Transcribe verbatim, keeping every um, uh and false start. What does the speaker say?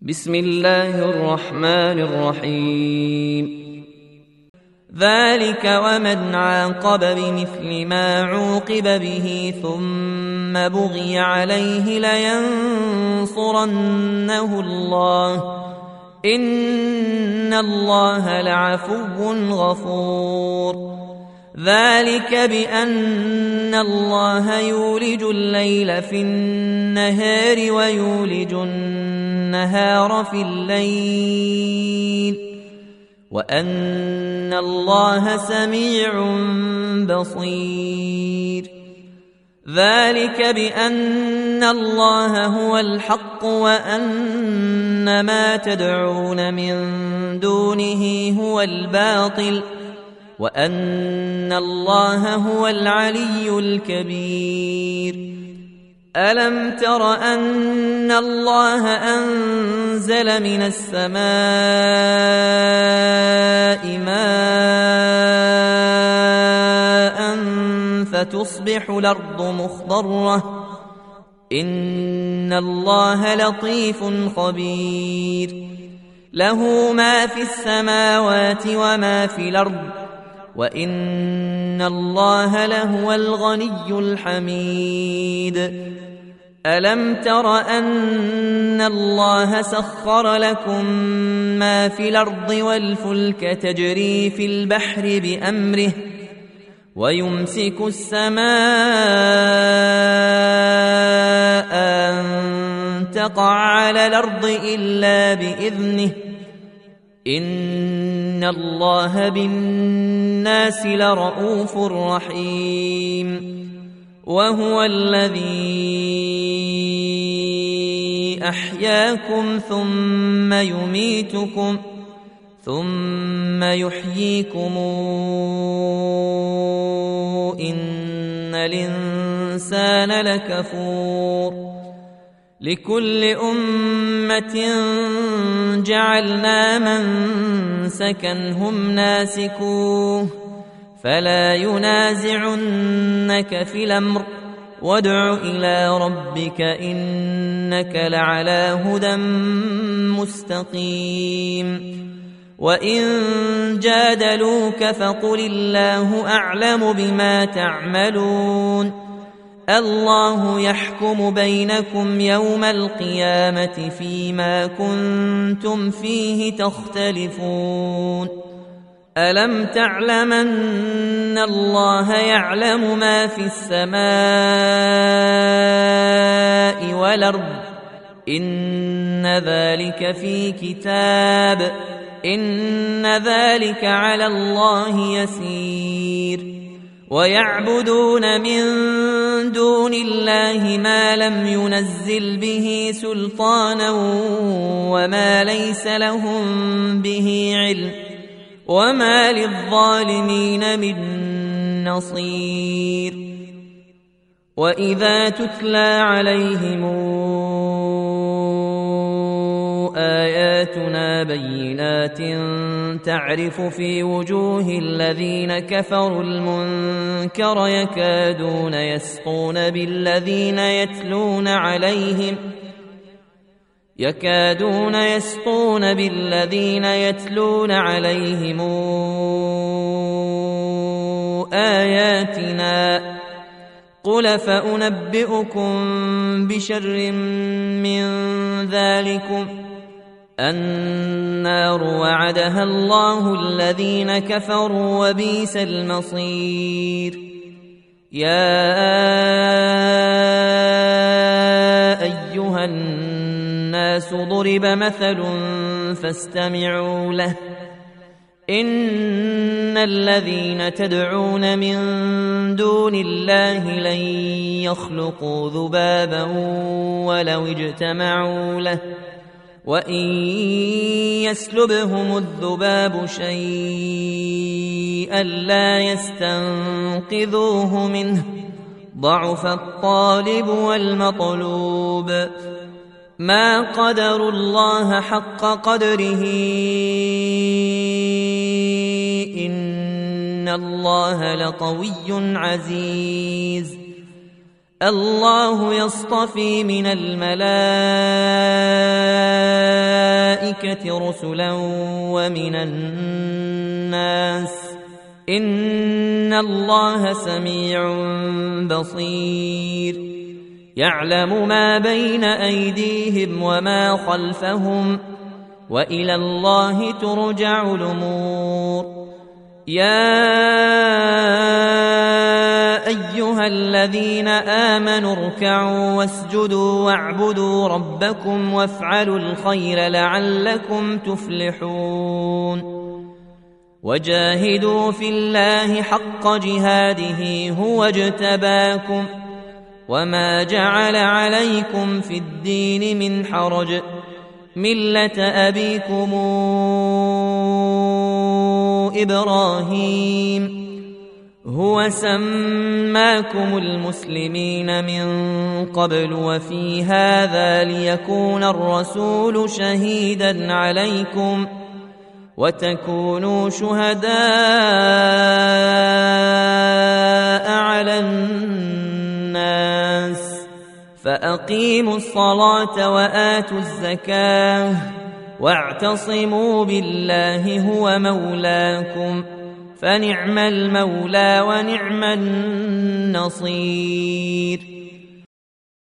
بسم الله الرحمن الرحيم. ذلك ومن عاقب بمثل ما عوقب به ثم بغي عليه لينصرنه الله إن الله لعفو غفور. ذلك بأن الله يولج الليل في النهار ويولج النهار في الليل وأن الله سميع بصير. ذلك بأن الله هو الحق وأن ما تدعون من دونه هو الباطل وأن الله هو العلي الكبير. ألم تر أن الله أنزل من السماء ماء فتصبح الأرض مخضرة إن الله لطيف خبير. له ما في السماوات وما في الأرض وإن الله لهو الغني الحميد. ألم تر أن الله سخر لكم ما في الأرض والفلك تجري في البحر بأمره ويمسك السماء أن تقع على الأرض إلا بإذنه إن الله بالناس لرؤوف رحيم. وهو الذي أحياكم ثم يميتكم ثم يحييكم إن الإنسان لكفور. لكل أمة جعلنا منسكا هم ناسكوه فلا ينازعنك في الأمر وادع إلى ربك إنك لعلى هدى مستقيم. وإن جادلوك فقل الله أعلم بما تعملون الله يحكم بينكم يوم القيامة فيما كنتم فيه تختلفون. ألم تعلم أن الله يعلم ما في السماء والأرض إن ذلك في كتاب إن ذلك على الله يسير. ويعبدون من دون الله ما لم ينزل به سلطانا وما ليس لهم به علم وما للظالمين من نصير. وإذا تتلى عليهم آياتنا بينات تعرف في وجوه الذين كفروا المنكر يكادون يسقون بالذين يتلون عليهم يكادون يسقون بالذين يتلون عليهم آياتنا قل فأنبئكم بشر من ذلكم النار وعدها الله الذين كفروا وبئس المصير. يا أيها الناس ضرب مثل فاستمعوا له إن الذين تدعون من دون الله لن يخلقوا ذبابا ولو اجتمعوا له وإن يسلبهم الذباب شيئا لا يستنقذوه منه ضعف الطالب والمطلوب. ما قدروا الله حق قدره إن الله لقوي عزيز. الله يصطفي من الملائكة الملائكة رسلا ومن الناس إن الله سميع بصير يعلم ما بين أيديهم وما خلفهم وإلى الله ترجع الأمور يا أيها الذين آمنوا اركعوا واسجدوا واعبدوا ربكم وافعلوا الخير لعلكم تفلحون وجاهدوا في الله حق جهاده هو اجتباكم وما جعل عليكم في الدين من حرج ملة أبيكم إبراهيم هو سماكم المسلمين من قبل وفي هذا ليكون الرسول شهيدا عليكم وتكونوا شهداء على الناس فأقيموا الصلاة وآتوا الزكاة واعتصموا بالله هو مولاكم فنعم المولى ونعم النصير